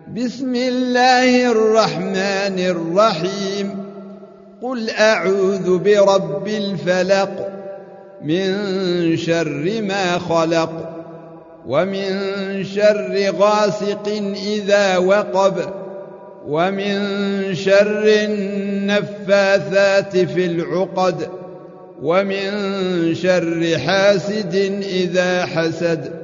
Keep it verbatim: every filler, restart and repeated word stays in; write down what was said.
بسم الله الرحمن الرحيم قل أعوذ برب الفلق من شر ما خلق ومن شر غاسق إذا وقب ومن شر النفاثات في العقد ومن شر حاسد إذا حسد